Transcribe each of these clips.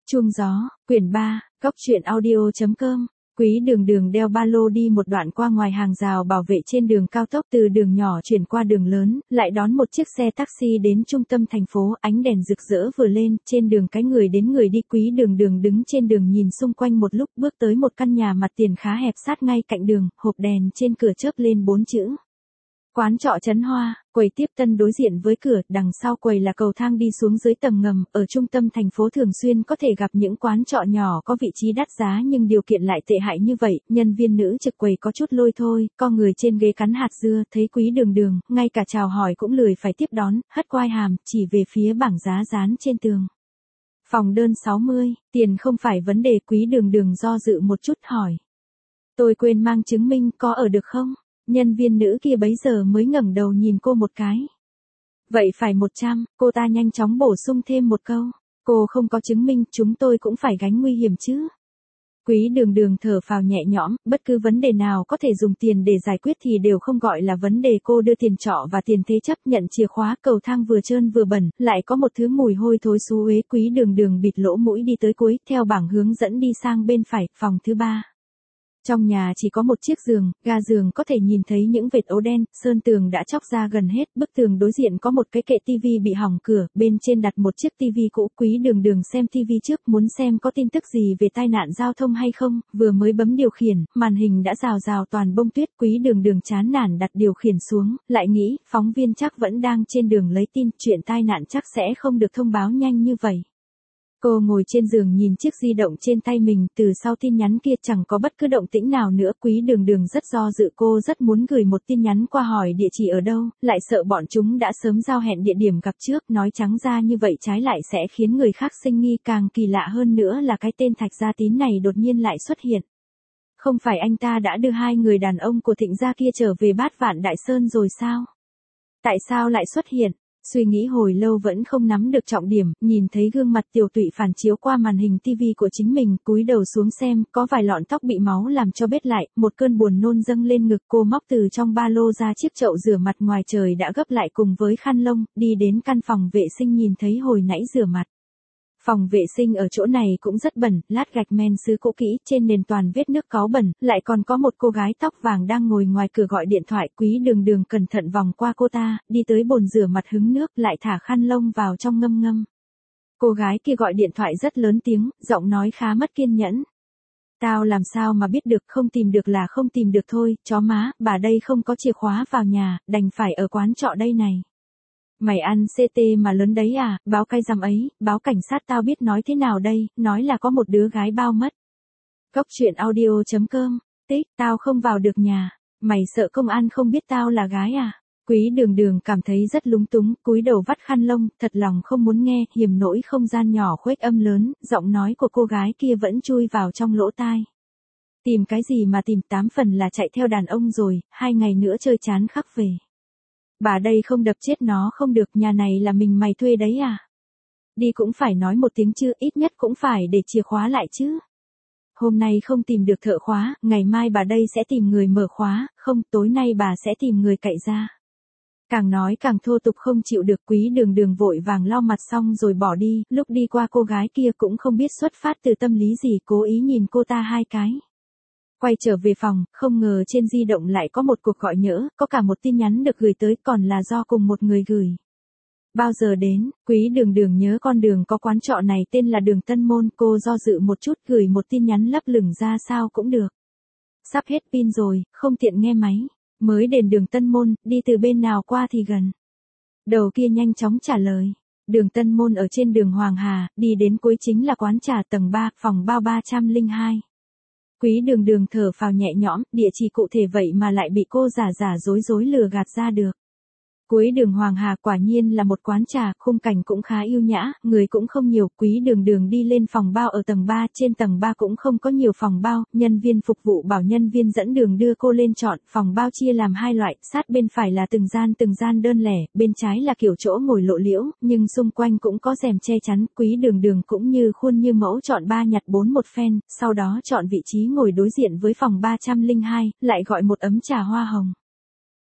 Chuông gió, quyển 3, góc truyện audio.com. Quý Đường Đường đeo ba lô đi một đoạn qua ngoài hàng rào bảo vệ trên đường cao tốc từ đường nhỏ chuyển qua đường lớn, lại đón một chiếc xe taxi đến trung tâm thành phố, ánh đèn rực rỡ vừa lên, trên đường cái người đến người đi. Quý Đường Đường đứng trên đường nhìn xung quanh một lúc, bước tới một căn nhà mặt tiền khá hẹp sát ngay cạnh đường, hộp đèn trên cửa chớp lên 4 chữ. Quán trọ Trấn Hoa, quầy tiếp tân đối diện với cửa, đằng sau quầy là cầu thang đi xuống dưới tầng ngầm. Ở trung tâm thành phố thường xuyên có thể gặp những quán trọ nhỏ có vị trí đắt giá nhưng điều kiện lại tệ hại như vậy. Nhân viên nữ trực quầy có chút lôi thôi, co người trên ghế cắn hạt dưa, thấy Quý Đường Đường, ngay cả chào hỏi cũng lười phải tiếp đón, hất quai hàm, chỉ về phía bảng giá dán trên tường. Phòng đơn 60, tiền không phải vấn đề. Quý Đường Đường do dự một chút hỏi. Tôi quên mang chứng minh, có ở được không? Nhân viên nữ kia bấy giờ mới ngẩng đầu nhìn cô một cái. Vậy phải 100, cô ta nhanh chóng bổ sung thêm một câu. Cô không có chứng minh, chúng tôi cũng phải gánh nguy hiểm chứ. Quý Đường Đường thở phào nhẹ nhõm, bất cứ vấn đề nào có thể dùng tiền để giải quyết thì đều không gọi là vấn đề. Cô đưa tiền trọ và tiền thế chấp, nhận chìa khóa. Cầu thang vừa trơn vừa bẩn, lại có một thứ mùi hôi thối xú uế. Quý Đường Đường bịt lỗ mũi đi tới cuối, theo bảng hướng dẫn đi sang bên phải, phòng thứ 3. Trong nhà chỉ có một chiếc giường, ga giường có thể nhìn thấy những vệt ố đen, sơn tường đã chóc ra gần hết, bức tường đối diện có một cái kệ tivi bị hỏng cửa, bên trên đặt một chiếc tivi cũ. Quý Đường Đường xem tivi trước, muốn xem có tin tức gì về tai nạn giao thông hay không, vừa mới bấm điều khiển, màn hình đã rào rào toàn bông tuyết. Quý Đường Đường chán nản đặt điều khiển xuống, lại nghĩ, phóng viên chắc vẫn đang trên đường lấy tin, chuyện tai nạn chắc sẽ không được thông báo nhanh như vậy. Cô ngồi trên giường nhìn chiếc di động trên tay mình, từ sau tin nhắn kia chẳng có bất cứ động tĩnh nào nữa. Quý Đường Đường rất do dự, cô rất muốn gửi một tin nhắn qua hỏi địa chỉ ở đâu, lại sợ bọn chúng đã sớm giao hẹn địa điểm gặp trước, nói trắng ra như vậy trái lại sẽ khiến người khác sinh nghi. Càng kỳ lạ hơn nữa là cái tên Thạch Gia Tín này đột nhiên lại xuất hiện. Không phải anh ta đã đưa hai người đàn ông của Thịnh gia kia trở về Bát Vạn Đại Sơn rồi sao? Tại sao lại xuất hiện? Suy nghĩ hồi lâu vẫn không nắm được trọng điểm, nhìn thấy gương mặt Tiểu Tụy phản chiếu qua màn hình tivi của chính mình, cúi đầu xuống xem, có vài lọn tóc bị máu làm cho bết lại, một cơn buồn nôn dâng lên ngực. Cô móc từ trong ba lô ra chiếc chậu rửa mặt ngoài trời đã gấp lại cùng với khăn lông, đi đến căn phòng vệ sinh nhìn thấy hồi nãy rửa mặt. Phòng vệ sinh ở chỗ này cũng rất bẩn, lát gạch men sứ cũ kỹ, trên nền toàn vết nước cáu bẩn, lại còn có một cô gái tóc vàng đang ngồi ngoài cửa gọi điện thoại. Quý Đường Đường cẩn thận vòng qua cô ta, đi tới bồn rửa mặt hứng nước, lại thả khăn lông vào trong ngâm ngâm. Cô gái kia gọi điện thoại rất lớn tiếng, giọng nói khá mất kiên nhẫn. Tao làm sao mà biết được, không tìm được là không tìm được thôi, chó má, bà đây không có chìa khóa vào nhà, đành phải ở quán trọ đây này. Mày ăn CT mà lớn đấy à, báo cay rằm ấy, báo cảnh sát tao biết nói thế nào đây, nói là có một đứa gái bao mất. Góc truyện audio.com, tao không vào được nhà, mày sợ công an không biết tao là gái à? Quý Đường Đường cảm thấy rất lúng túng, cúi đầu vắt khăn lông, thật lòng không muốn nghe, hiềm nỗi không gian nhỏ khuếch âm lớn, giọng nói của cô gái kia vẫn chui vào trong lỗ tai. Tìm cái gì mà tìm, 8 phần là chạy theo đàn ông rồi, 2 ngày nữa chơi chán khắc về. Bà đây không đập chết nó không được, nhà này là mình mày thuê đấy à? Đi cũng phải nói một tiếng chứ, ít nhất cũng phải để chìa khóa lại chứ. Hôm nay không tìm được thợ khóa, ngày mai bà đây sẽ tìm người mở khóa, không, tối nay bà sẽ tìm người cậy ra. Càng nói càng thô tục không chịu được. Quý Đường Đường vội vàng lau mặt xong rồi bỏ đi, lúc đi qua cô gái kia cũng không biết xuất phát từ tâm lý gì, cố ý nhìn cô ta 2 cái. Quay trở về phòng, không ngờ trên di động lại có một cuộc gọi nhỡ, có cả một tin nhắn được gửi tới, còn là do cùng một người gửi. Bao giờ đến, Quý Đường Đường nhớ con đường có quán trọ này tên là đường Tân Môn, cô do dự một chút gửi một tin nhắn lấp lửng ra sao cũng được. Sắp hết pin rồi, không tiện nghe máy, mới đến đường Tân Môn, đi từ bên nào qua thì gần. Đầu kia nhanh chóng trả lời. Đường Tân Môn ở trên đường Hoàng Hà, đi đến cuối chính là quán trà tầng 3, phòng bao 302. Quý Đường Đường thở phào nhẹ nhõm, địa chỉ cụ thể vậy mà lại bị cô giả dối lừa gạt ra được. Cuối đường Hoàng Hà quả nhiên là một quán trà, khung cảnh cũng khá yêu nhã, người cũng không nhiều. Quý Đường Đường đi lên phòng bao ở tầng 3, trên tầng 3 cũng không có nhiều phòng bao, nhân viên phục vụ bảo nhân viên dẫn đường đưa cô lên chọn. Phòng bao chia làm 2 loại, sát bên phải là từng gian đơn lẻ, bên trái là kiểu chỗ ngồi lộ liễu, nhưng xung quanh cũng có rèm che chắn. Quý Đường Đường cũng như khuôn như mẫu chọn 3 nhặt 4 một phen, sau đó chọn vị trí ngồi đối diện với phòng 302, lại gọi một ấm trà hoa hồng.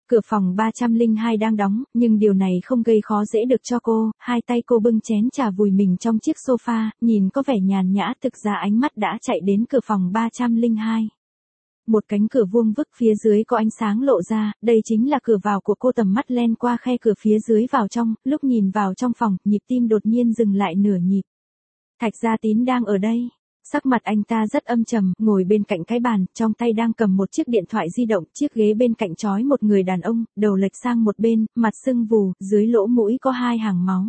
Cửa phòng 302 đang đóng, nhưng điều này không gây khó dễ được cho cô, hai tay cô bưng chén trà vùi mình trong chiếc sofa, nhìn có vẻ nhàn nhã thực ra ánh mắt đã chạy đến cửa phòng 302. Một cánh cửa vuông vức phía dưới có ánh sáng lộ ra, đây chính là cửa vào của cô tầm mắt len qua khe cửa phía dưới vào trong, lúc nhìn vào trong phòng, nhịp tim đột nhiên dừng lại nửa nhịp. Thạch Gia Tín đang ở đây. Sắc mặt anh ta rất âm trầm, ngồi bên cạnh cái bàn, trong tay đang cầm một chiếc điện thoại di động, chiếc ghế bên cạnh trói một người đàn ông, đầu lệch sang một bên, mặt sưng vù, dưới lỗ mũi có 2 hàng máu.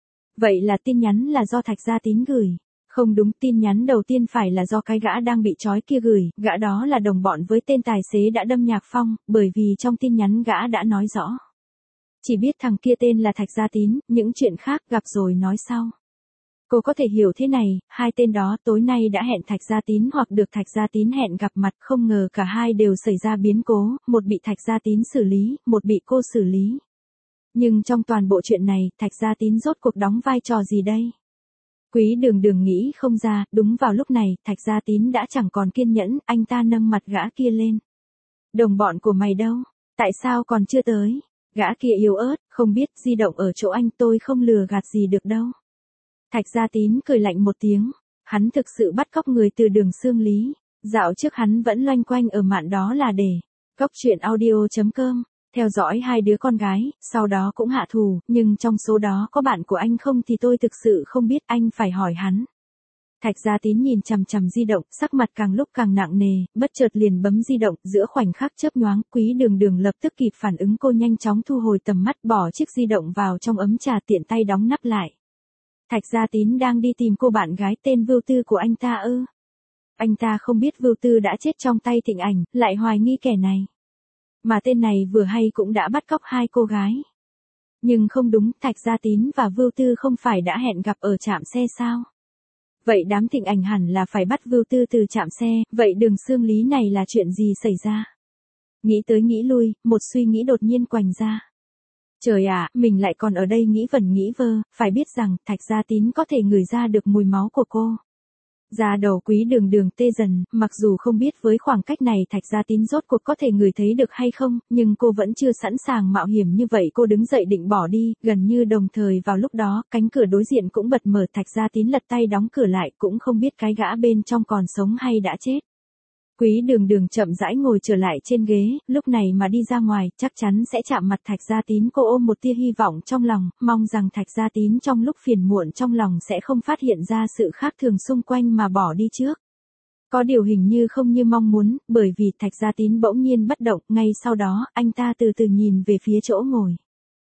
Vậy là tin nhắn là do Thạch Gia Tín gửi. Không đúng, tin nhắn đầu tiên phải là do cái gã đang bị trói kia gửi, gã đó là đồng bọn với tên tài xế đã đâm Nhạc Phong, bởi vì trong tin nhắn gã đã nói rõ. Chỉ biết thằng kia tên là Thạch Gia Tín, những chuyện khác gặp rồi nói sau. Cô có thể hiểu thế này, hai tên đó tối nay đã hẹn Thạch Gia Tín hoặc được Thạch Gia Tín hẹn gặp mặt, không ngờ cả hai đều xảy ra biến cố, một bị Thạch Gia Tín xử lý, một bị cô xử lý. Nhưng trong toàn bộ chuyện này, Thạch Gia Tín rốt cuộc đóng vai trò gì đây? Quý Đường nghĩ không ra, đúng vào lúc này, Thạch Gia Tín đã chẳng còn kiên nhẫn, anh ta nâng mặt gã kia lên. Đồng bọn của mày đâu? Tại sao còn chưa tới? Gã kia yếu ớt, không biết, di động ở chỗ anh, tôi không lừa gạt gì được đâu. Thạch Gia Tín cười lạnh một tiếng, hắn thực sự bắt cóc người từ Đường Xương Lý. Dạo trước hắn vẫn loanh quanh ở mạn đó là để cóc truyện audio.com, theo dõi hai đứa con gái, sau đó cũng hạ thù, nhưng trong số đó có bạn của anh không thì tôi thực sự không biết, anh phải hỏi hắn. Thạch Gia Tín nhìn chằm chằm di động, sắc mặt càng lúc càng nặng nề, bất chợt liền bấm di động, giữa khoảnh khắc chớp nhoáng, Quý Đường lập tức kịp phản ứng, cô nhanh chóng thu hồi tầm mắt, bỏ chiếc di động vào trong ấm trà, tiện tay đóng nắp lại. Thạch Gia Tín đang đi tìm cô bạn gái tên Vưu Tư của anh ta ư? Anh ta không biết Vưu Tư đã chết trong tay Thịnh Ảnh, lại hoài nghi kẻ này. Mà tên này vừa hay cũng đã bắt cóc hai cô gái. Nhưng không đúng, Thạch Gia Tín và Vưu Tư không phải đã hẹn gặp ở trạm xe sao? Vậy đám Thịnh Ảnh hẳn là phải bắt Vưu Tư từ trạm xe, vậy Đường Xương Lý này là chuyện gì xảy ra? Nghĩ tới nghĩ lui, một suy nghĩ đột nhiên quành ra. Trời ạ, mình lại còn ở đây nghĩ vẩn nghĩ vơ, phải biết rằng, Thạch Gia Tín có thể ngửi ra được mùi máu của cô. Da đầu Quý Đường tê dần, mặc dù không biết với khoảng cách này Thạch Gia Tín rốt cuộc có thể ngửi thấy được hay không, nhưng cô vẫn chưa sẵn sàng mạo hiểm như vậy, cô đứng dậy định bỏ đi, gần như đồng thời vào lúc đó, cánh cửa đối diện cũng bật mở, Thạch Gia Tín lật tay đóng cửa lại, cũng không biết cái gã bên trong còn sống hay đã chết. Quý Đường chậm rãi ngồi trở lại trên ghế, lúc này mà đi ra ngoài, chắc chắn sẽ chạm mặt Thạch Gia Tín, cô ôm một tia hy vọng trong lòng, mong rằng Thạch Gia Tín trong lúc phiền muộn trong lòng sẽ không phát hiện ra sự khác thường xung quanh mà bỏ đi trước. Có điều hình như không như mong muốn, bởi vì Thạch Gia Tín bỗng nhiên bất động, ngay sau đó, anh ta từ từ nhìn về phía chỗ ngồi.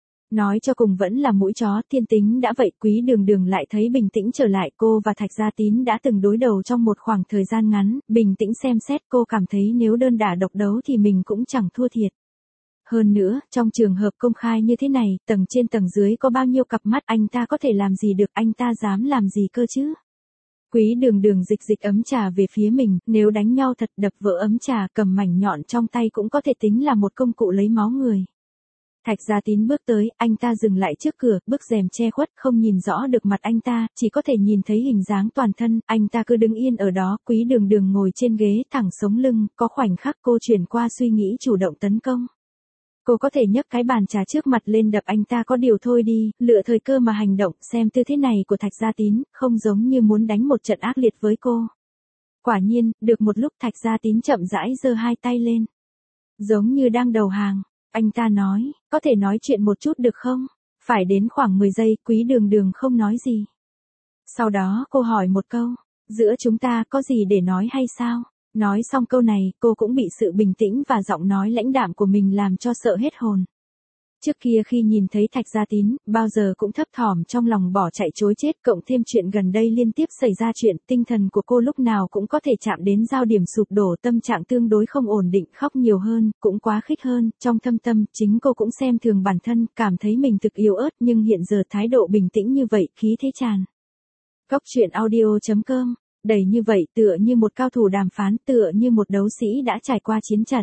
Nói cho cùng vẫn là mũi chó, thiên tính đã vậy, Quý Đường lại thấy bình tĩnh trở lại, cô và Thạch Gia Tín đã từng đối đầu trong một khoảng thời gian ngắn, bình tĩnh xem xét, cô cảm thấy nếu đơn đả độc đấu thì mình cũng chẳng thua thiệt. Hơn nữa, trong trường hợp công khai như thế này, tầng trên tầng dưới có bao nhiêu cặp mắt, anh ta có thể làm gì được, anh ta dám làm gì cơ chứ? Quý Đường dịch ấm trà về phía mình, nếu đánh nhau thật, đập vỡ ấm trà, cầm mảnh nhọn trong tay cũng có thể tính là một công cụ lấy máu người. Thạch Gia Tín bước tới, anh ta dừng lại trước cửa, bức rèm che khuất, không nhìn rõ được mặt anh ta, chỉ có thể nhìn thấy hình dáng toàn thân, anh ta cứ đứng yên ở đó, Quý Đường ngồi trên ghế, thẳng sống lưng, có khoảnh khắc cô chuyển qua suy nghĩ chủ động tấn công. Cô có thể nhấc cái bàn trà trước mặt lên đập anh ta, có điều thôi đi, lựa thời cơ mà hành động, xem tư thế này của Thạch Gia Tín, không giống như muốn đánh một trận ác liệt với cô. Quả nhiên, được một lúc Thạch Gia Tín chậm rãi giơ hai tay lên. Giống như đang đầu hàng. Anh ta nói, có thể nói chuyện một chút được không? Phải đến khoảng 10 giây, Quý Đường không nói gì. Sau đó cô hỏi một câu, giữa chúng ta có gì để nói hay sao? Nói xong câu này, cô cũng bị sự bình tĩnh và giọng nói lãnh đạm của mình làm cho sợ hết hồn. Trước kia khi nhìn thấy Thạch Gia Tín, bao giờ cũng thấp thỏm trong lòng bỏ chạy chối chết, cộng thêm chuyện gần đây liên tiếp xảy ra chuyện, tinh thần của cô lúc nào cũng có thể chạm đến giao điểm sụp đổ, tâm trạng tương đối không ổn định, khóc nhiều hơn, cũng quá khích hơn, trong thâm tâm, chính cô cũng xem thường bản thân, cảm thấy mình thực yếu ớt, nhưng hiện giờ thái độ bình tĩnh như vậy, khí thế tràn. Cóc truyện audio.com, đầy như vậy, tựa như một cao thủ đàm phán, tựa như một đấu sĩ đã trải qua chiến trận.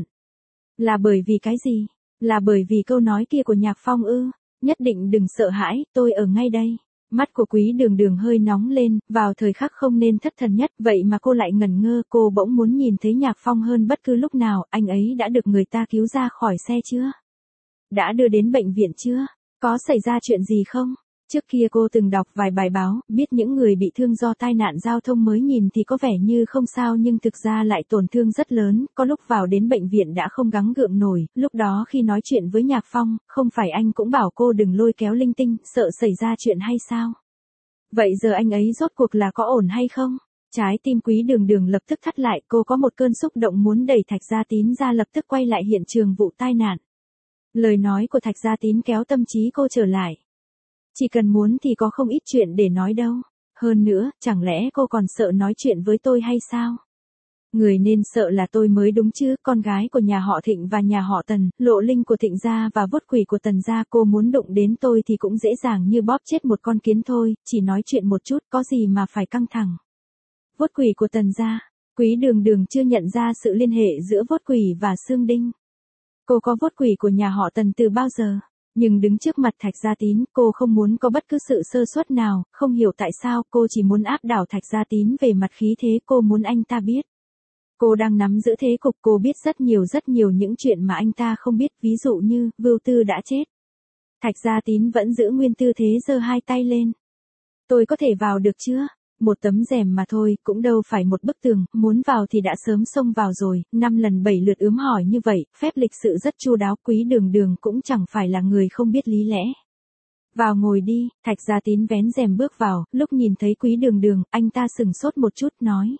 Là bởi vì cái gì? Là bởi vì câu nói kia của Nhạc Phong ư? Nhất định đừng sợ hãi, tôi ở ngay đây. Mắt của Quý Đường hơi nóng lên, vào thời khắc không nên thất thần nhất, vậy mà cô lại ngẩn ngơ, cô bỗng muốn nhìn thấy Nhạc Phong hơn bất cứ lúc nào, anh ấy đã được người ta cứu ra khỏi xe chưa? đã đưa đến bệnh viện chưa? Có xảy ra chuyện gì không? Trước kia cô từng đọc vài bài báo, biết những người bị thương do tai nạn giao thông mới nhìn thì có vẻ như không sao nhưng thực ra lại tổn thương rất lớn, có lúc vào đến bệnh viện đã không gắng gượng nổi, lúc đó khi nói chuyện với Nhạc Phong, không phải anh cũng bảo cô đừng lôi kéo linh tinh, sợ xảy ra chuyện hay sao? Vậy giờ anh ấy rốt cuộc là có ổn hay không? Trái tim Quý Đường Đường lập tức thắt lại, cô có một cơn xúc động muốn đẩy Thạch Gia Tín ra lập tức quay lại hiện trường vụ tai nạn. Lời nói của Thạch Gia Tín kéo tâm trí cô trở lại. Chỉ cần muốn thì có không ít chuyện để nói đâu. Hơn nữa, chẳng lẽ cô còn sợ nói chuyện với tôi hay sao? Người nên sợ là tôi mới đúng chứ, con gái của nhà họ Thịnh và nhà họ Tần, Lộ Linh của Thịnh gia và vuốt quỷ của Tần gia, cô muốn đụng đến tôi thì cũng dễ dàng như bóp chết một con kiến thôi, chỉ nói chuyện một chút, có gì mà phải căng thẳng. Vuốt quỷ của Tần gia, Quý Đường Đường chưa nhận ra sự liên hệ giữa vuốt quỷ và Sương Đinh. Cô có vuốt quỷ của nhà họ Tần từ bao giờ? Nhưng đứng trước mặt Thạch Gia Tín, cô không muốn có bất cứ sự sơ suất nào, không hiểu tại sao, cô chỉ muốn áp đảo Thạch Gia Tín về mặt khí thế, cô muốn anh ta biết. Cô đang nắm giữ thế cục, cô biết rất nhiều những chuyện mà anh ta không biết, ví dụ như, Vưu Tư đã chết. Thạch Gia Tín vẫn giữ nguyên tư thế giơ hai tay lên. Tôi có thể vào được chưa? Một tấm rèm mà thôi, cũng đâu phải một bức tường, muốn vào thì đã sớm xông vào rồi, 5 lần 7 lượt ướm hỏi như vậy, phép lịch sự rất chu đáo, Quý Đường Đường cũng chẳng phải là người không biết lý lẽ. Vào ngồi đi, Thạch Gia Tín vén rèm bước vào, lúc nhìn thấy Quý Đường Đường, anh ta sừng sốt một chút, nói.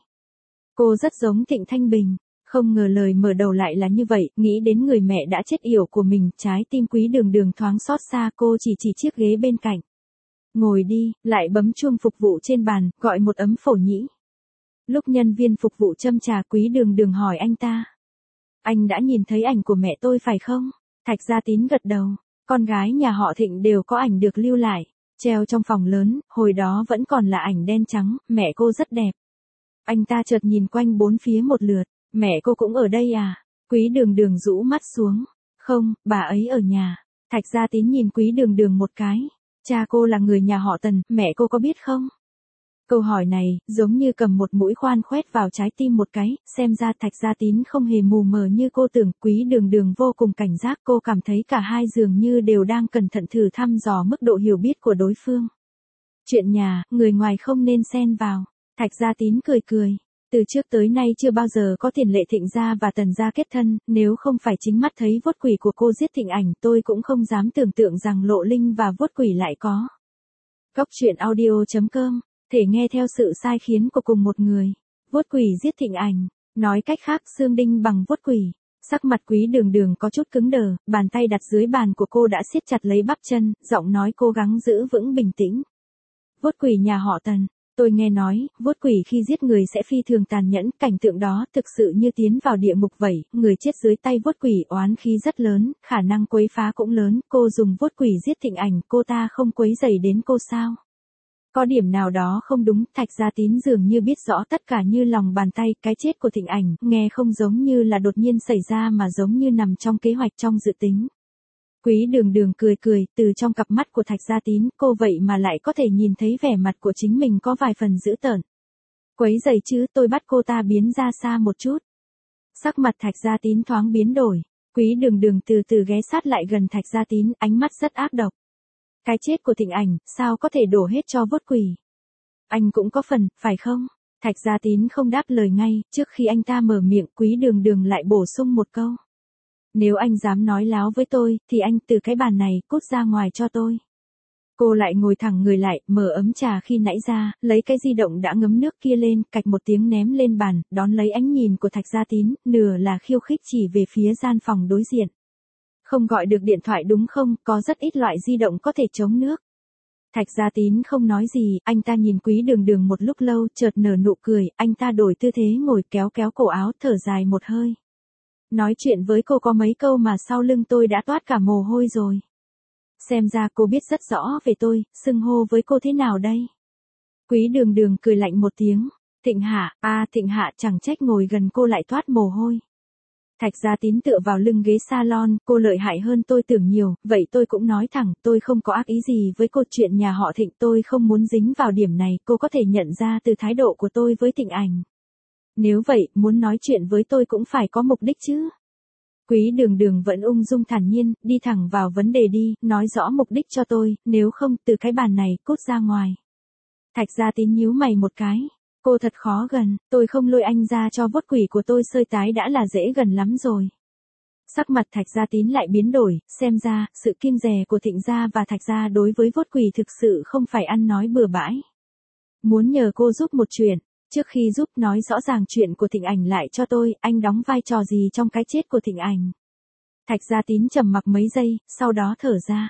Cô rất giống Thịnh Thanh Bình, không ngờ lời mở đầu lại là như vậy, nghĩ đến người mẹ đã chết yểu của mình, trái tim Quý Đường Đường thoáng xót xa, cô chỉ chiếc ghế bên cạnh. Ngồi đi, lại bấm chuông phục vụ trên bàn, gọi một ấm phổ nhĩ. Lúc nhân viên phục vụ châm trà, Quý Đường Đường hỏi anh ta. Anh đã nhìn thấy ảnh của mẹ tôi phải không? Thạch Gia Tín gật đầu. Con gái nhà họ Thịnh đều có ảnh được lưu lại, treo trong phòng lớn, hồi đó vẫn còn là ảnh đen trắng, mẹ cô rất đẹp. Anh ta chợt nhìn quanh bốn phía một lượt, mẹ cô cũng ở đây à? Quý Đường Đường rũ mắt xuống. Không, bà ấy ở nhà. Thạch Gia Tín nhìn Quý Đường Đường một cái. Cha cô là người nhà họ Tần, mẹ cô có biết không? Câu hỏi này, giống như cầm một mũi khoan khoét vào trái tim một cái, xem ra Thạch Gia Tín không hề mù mờ như cô tưởng, Quý Đường Đường vô cùng cảnh giác, cô cảm thấy cả hai dường như đều đang cẩn thận thử thăm dò mức độ hiểu biết của đối phương. Chuyện nhà, người ngoài không nên xen vào. Thạch Gia Tín cười cười. Từ trước tới nay chưa bao giờ có tiền lệ Thịnh gia và Tần gia kết thân, nếu không phải chính mắt thấy vuốt quỷ của cô giết Thịnh Ảnh, tôi cũng không dám tưởng tượng rằng Lộ Linh và vuốt quỷ lại có. Góc truyện audio.com, thể nghe theo sự sai khiến của cùng một người. Vuốt quỷ giết Thịnh Ảnh, nói cách khác Sương Đinh bằng vuốt quỷ. Sắc mặt Quý Đường Đường có chút cứng đờ, bàn tay đặt dưới bàn của cô đã siết chặt lấy bắp chân, giọng nói cố gắng giữ vững bình tĩnh. Vuốt quỷ nhà họ Tần. Tôi nghe nói, vuốt quỷ khi giết người sẽ phi thường tàn nhẫn, cảnh tượng đó thực sự như tiến vào địa ngục vậy, người chết dưới tay vuốt quỷ oán khí rất lớn, khả năng quấy phá cũng lớn, cô dùng vuốt quỷ giết Thịnh Ảnh, cô ta không quấy rầy đến cô sao? Có điểm nào đó không đúng, Thạch Gia Tín dường như biết rõ tất cả như lòng bàn tay, cái chết của Thịnh Ảnh, nghe không giống như là đột nhiên xảy ra mà giống như nằm trong kế hoạch trong dự tính. Quý Đường Đường cười cười, từ trong cặp mắt của Thạch Gia Tín, cô vậy mà lại có thể nhìn thấy vẻ mặt của chính mình có vài phần dữ tợn. Quấy giày chứ, tôi bắt cô ta biến ra xa một chút. Sắc mặt Thạch Gia Tín thoáng biến đổi, Quý Đường Đường từ từ ghé sát lại gần Thạch Gia Tín, ánh mắt rất ác độc. Cái chết của Thịnh Ảnh, sao có thể đổ hết cho vuốt quỷ? Anh cũng có phần, phải không? Thạch Gia Tín không đáp lời ngay, trước khi anh ta mở miệng, Quý Đường Đường lại bổ sung một câu. Nếu anh dám nói láo với tôi, thì anh từ cái bàn này, cút ra ngoài cho tôi. Cô lại ngồi thẳng người lại, mở ấm trà khi nãy ra, lấy cái di động đã ngấm nước kia lên, cạch một tiếng ném lên bàn, đón lấy ánh nhìn của Thạch Gia Tín, nửa là khiêu khích chỉ về phía gian phòng đối diện. Không gọi được điện thoại đúng không, có rất ít loại di động có thể chống nước. Thạch Gia Tín không nói gì, anh ta nhìn Quý Đường Đường một lúc lâu, chợt nở nụ cười, anh ta đổi tư thế ngồi kéo cổ áo, thở dài một hơi. Nói chuyện với cô có mấy câu mà sau lưng tôi đã toát cả mồ hôi rồi. Xem ra cô biết rất rõ về tôi, xưng hô với cô thế nào đây? Quý Đường Đường cười lạnh một tiếng. Thịnh Hạ, Thịnh Hạ, chẳng trách ngồi gần cô lại toát mồ hôi. Thạch Gia Tín tựa vào lưng ghế salon, cô lợi hại hơn tôi tưởng nhiều, vậy tôi cũng nói thẳng, tôi không có ác ý gì với cô, chuyện nhà họ Thịnh tôi không muốn dính vào điểm này, cô có thể nhận ra từ thái độ của tôi với Thịnh Ảnh. Nếu vậy, muốn nói chuyện với tôi cũng phải có mục đích chứ. Quý Đường Đường vẫn ung dung thản nhiên, đi thẳng vào vấn đề đi, nói rõ mục đích cho tôi, nếu không từ cái bàn này cút ra ngoài. Thạch Gia Tín nhíu mày một cái. Cô thật khó gần, tôi không lôi anh ra cho vốt quỷ của tôi sơi tái đã là dễ gần lắm rồi. Sắc mặt Thạch Gia Tín lại biến đổi, xem ra, sự kiêng dè của Thịnh gia và Thạch gia đối với vốt quỷ thực sự không phải ăn nói bừa bãi. Muốn nhờ cô giúp một chuyện, trước khi giúp nói rõ ràng chuyện của Thịnh Ảnh lại cho tôi, anh đóng vai trò gì trong cái chết của Thịnh Ảnh. Thạch Gia Tín trầm mặc mấy giây, sau đó thở ra.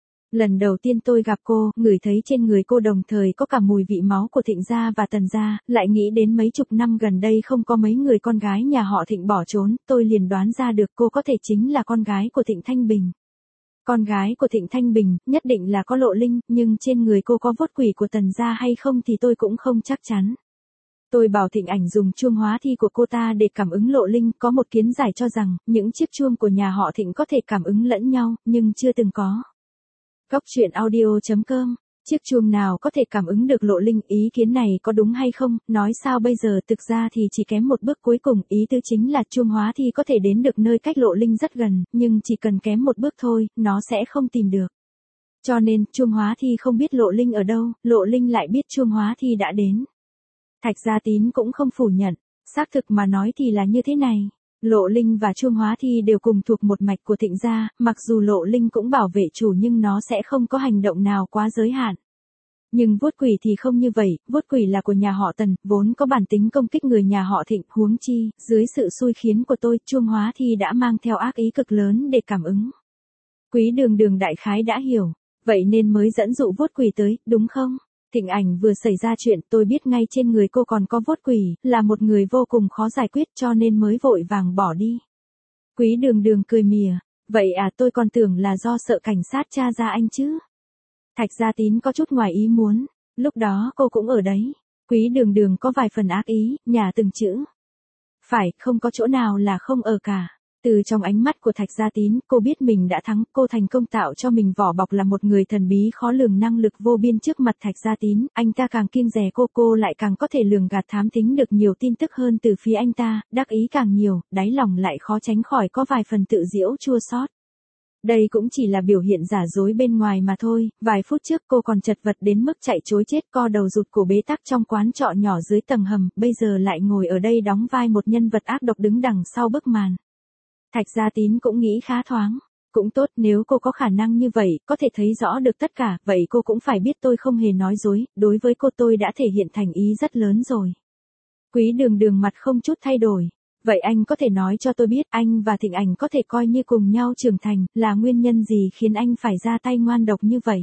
Lần đầu tiên tôi gặp cô, ngửi thấy trên người cô đồng thời có cả mùi vị máu của Thịnh gia và Tần gia, lại nghĩ đến mấy chục năm gần đây không có mấy người con gái nhà họ Thịnh bỏ trốn, tôi liền đoán ra được cô có thể chính là con gái của Thịnh Thanh Bình. Con gái của Thịnh Thanh Bình, nhất định là có lộ linh, nhưng trên người cô có vốt quỷ của Tần gia hay không thì tôi cũng không chắc chắn. Tôi bảo Thịnh Ảnh dùng chuông hóa thi của cô ta để cảm ứng lộ linh, có một kiến giải cho rằng, những chiếc chuông của nhà họ Thịnh có thể cảm ứng lẫn nhau, nhưng chưa từng có. Góc truyện audio.com, chiếc chuông nào có thể cảm ứng được lộ linh, ý kiến này có đúng hay không, nói sao bây giờ, thực ra thì chỉ kém một bước cuối cùng, ý tứ chính là chuông hóa thi có thể đến được nơi cách lộ linh rất gần, nhưng chỉ cần kém một bước thôi, nó sẽ không tìm được. Cho nên, chuông hóa thi không biết lộ linh ở đâu, lộ linh lại biết chuông hóa thi đã đến. Thạch Gia Tín cũng không phủ nhận, xác thực mà nói thì là như thế này. Lộ linh và chuông hóa thi đều cùng thuộc một mạch của Thịnh gia, mặc dù lộ linh cũng bảo vệ chủ nhưng nó sẽ không có hành động nào quá giới hạn. Nhưng vuốt quỷ thì không như vậy, vuốt quỷ là của nhà họ Tần, vốn có bản tính công kích người nhà họ Thịnh, huống chi, dưới sự xui khiến của tôi, chuông hóa thi đã mang theo ác ý cực lớn để cảm ứng. Quý Đường Đường đại khái đã hiểu, vậy nên mới dẫn dụ vuốt quỷ tới, đúng không? Thịnh Ảnh vừa xảy ra chuyện, tôi biết ngay trên người cô còn có vốt quỷ, là một người vô cùng khó giải quyết cho nên mới vội vàng bỏ đi. Quý Đường Đường cười mỉa, vậy à, tôi còn tưởng là do sợ cảnh sát tra ra anh chứ. Thạch Gia Tín có chút ngoài ý muốn, lúc đó cô cũng ở đấy. Quý Đường Đường có vài phần ác ý, nhả từng chữ. Phải, không có chỗ nào là không ở cả. Từ trong ánh mắt của Thạch Gia Tín, cô biết mình đã thắng, cô thành công tạo cho mình vỏ bọc là một người thần bí khó lường, năng lực vô biên. Trước mặt Thạch Gia Tín, anh ta càng kiêng dè cô lại càng có thể lường gạt thám thính được nhiều tin tức hơn từ phía anh ta, đắc ý càng nhiều, đáy lòng lại khó tránh khỏi có vài phần tự giễu chua xót. Đây cũng chỉ là biểu hiện giả dối bên ngoài mà thôi, vài phút trước cô còn chật vật đến mức chạy trối chết, co đầu rụt cổ bế tắc trong quán trọ nhỏ dưới tầng hầm, bây giờ lại ngồi ở đây đóng vai một nhân vật ác độc đứng đằng sau bức màn. Thạch Gia Tín cũng nghĩ khá thoáng, cũng tốt, nếu cô có khả năng như vậy, có thể thấy rõ được tất cả, vậy cô cũng phải biết tôi không hề nói dối, đối với cô tôi đã thể hiện thành ý rất lớn rồi. Quý Đường Đường mặt không chút thay đổi. Vậy anh có thể nói cho tôi biết anh và Thịnh Ảnh có thể coi như cùng nhau trưởng thành, là nguyên nhân gì khiến anh phải ra tay ngoan độc như vậy?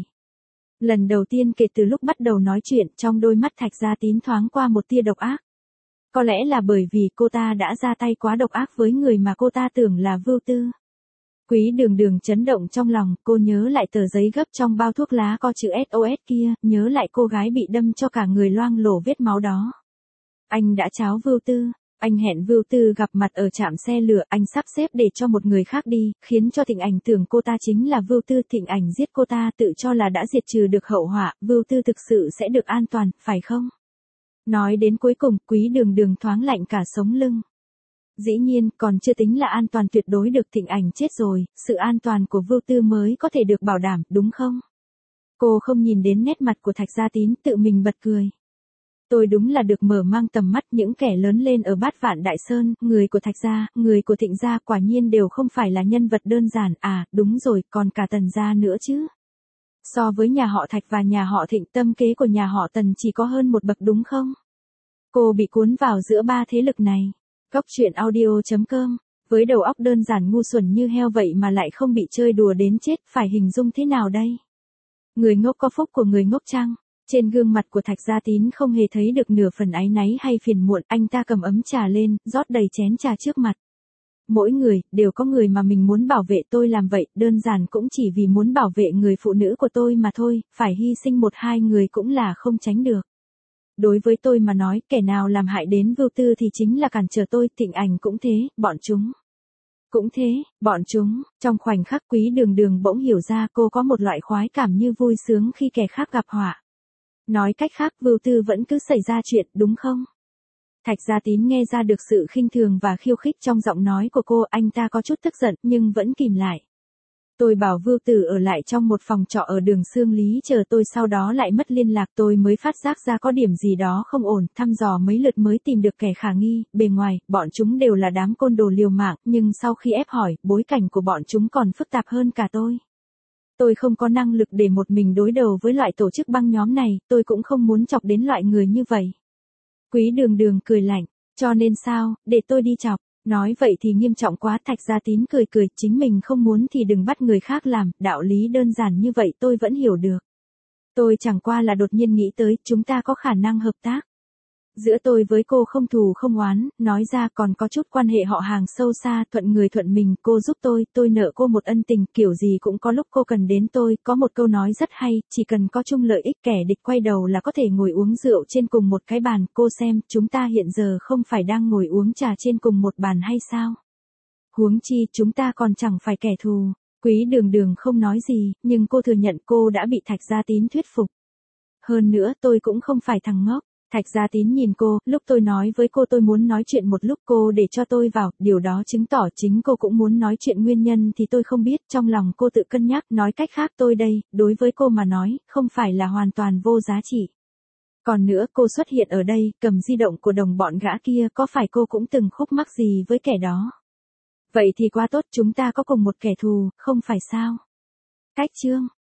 Lần đầu tiên kể từ lúc bắt đầu nói chuyện, trong đôi mắt Thạch Gia Tín thoáng qua một tia độc ác. Có lẽ là bởi vì cô ta đã ra tay quá độc ác với người mà cô ta tưởng là Vưu Tư. Quý Đường Đường chấn động trong lòng, cô nhớ lại tờ giấy gấp trong bao thuốc lá có chữ SOS kia, nhớ lại cô gái bị đâm cho cả người loang lổ vết máu đó. Anh đã tráo Vưu Tư. Anh hẹn Vưu Tư gặp mặt ở trạm xe lửa, anh sắp xếp để cho một người khác đi, khiến cho Thịnh Ảnh tưởng cô ta chính là Vưu Tư. Thịnh Ảnh giết cô ta, tự cho là đã diệt trừ được hậu họa, Vưu Tư thực sự sẽ được an toàn, phải không? Nói đến cuối cùng, Quý Đường Đường thoáng lạnh cả sống lưng. Dĩ nhiên, còn chưa tính là an toàn tuyệt đối được, Thịnh Ảnh chết rồi, sự an toàn của Vưu Tư mới có thể được bảo đảm, đúng không? Cô không nhìn đến nét mặt của Thạch Gia Tín, tự mình bật cười. Tôi đúng là được mở mang tầm mắt, những kẻ lớn lên ở Bát Vạn Đại Sơn, người của Thạch gia, người của Thịnh gia quả nhiên đều không phải là nhân vật đơn giản, à, đúng rồi, còn cả Tần gia nữa chứ. So với nhà họ Thạch và nhà họ Thịnh, tâm kế của nhà họ Tần chỉ có hơn một bậc đúng không? Cô bị cuốn vào giữa ba thế lực này. Góc truyện audio.com, với đầu óc đơn giản ngu xuẩn như heo vậy mà lại không bị chơi đùa đến chết, phải hình dung thế nào đây? Người ngốc có phúc của người ngốc chăng? Trên gương mặt của Thạch Gia Tín không hề thấy được nửa phần áy náy hay phiền muộn, anh ta cầm ấm trà lên, rót đầy chén trà trước mặt. Mỗi người, đều có người mà mình muốn bảo vệ, tôi làm vậy, đơn giản cũng chỉ vì muốn bảo vệ người phụ nữ của tôi mà thôi, phải hy sinh một hai người cũng là không tránh được. Đối với tôi mà nói, kẻ nào làm hại đến Vưu Tư thì chính là cản trở tôi, Thịnh Ảnh cũng thế, bọn chúng. Cũng thế, bọn chúng, trong khoảnh khắc Quý Đường Đường bỗng hiểu ra cô có một loại khoái cảm như vui sướng khi kẻ khác gặp họa. Nói cách khác, Vưu Tư vẫn cứ xảy ra chuyện, đúng không? Thạch Gia Tín nghe ra được sự khinh thường và khiêu khích trong giọng nói của cô, anh ta có chút tức giận nhưng vẫn kìm lại. Tôi bảo Vưu Tử ở lại trong một phòng trọ ở đường Xương Lý chờ tôi, sau đó lại mất liên lạc, tôi mới phát giác ra có điểm gì đó không ổn, thăm dò mấy lượt mới tìm được kẻ khả nghi, bề ngoài, bọn chúng đều là đám côn đồ liều mạng, nhưng sau khi ép hỏi, bối cảnh của bọn chúng còn phức tạp hơn cả tôi. Tôi không có năng lực để một mình đối đầu với loại tổ chức băng nhóm này, tôi cũng không muốn chọc đến loại người như vậy. Quý Đường Đường cười lạnh, cho nên sao, để tôi đi chọc. Nói vậy thì nghiêm trọng quá. Thạch Gia Tín cười cười, chính mình không muốn thì đừng bắt người khác làm, đạo lý đơn giản như vậy tôi vẫn hiểu được. Tôi chẳng qua là đột nhiên nghĩ tới, chúng ta có khả năng hợp tác. Giữa tôi với cô không thù không oán, nói ra còn có chút quan hệ họ hàng sâu xa, thuận người thuận mình, cô giúp tôi nợ cô một ân tình, kiểu gì cũng có lúc cô cần đến tôi, có một câu nói rất hay, chỉ cần có chung lợi ích, kẻ địch quay đầu là có thể ngồi uống rượu trên cùng một cái bàn, cô xem, chúng ta hiện giờ không phải đang ngồi uống trà trên cùng một bàn hay sao? Huống chi, chúng ta còn chẳng phải kẻ thù. Quý Đường Đường không nói gì, nhưng cô thừa nhận cô đã bị Thạch Gia Tín thuyết phục. Hơn nữa tôi cũng không phải thằng ngốc. Thạch Gia Tín nhìn cô, lúc tôi nói với cô tôi muốn nói chuyện một lúc, cô để cho tôi vào, điều đó chứng tỏ chính cô cũng muốn nói chuyện, nguyên nhân thì tôi không biết, trong lòng cô tự cân nhắc, nói cách khác tôi đây, đối với cô mà nói, không phải là hoàn toàn vô giá trị. Còn nữa, cô xuất hiện ở đây, cầm di động của đồng bọn gã kia, có phải cô cũng từng khúc mắc gì với kẻ đó? Vậy thì quá tốt, chúng ta có cùng một kẻ thù, không phải sao? Cách chương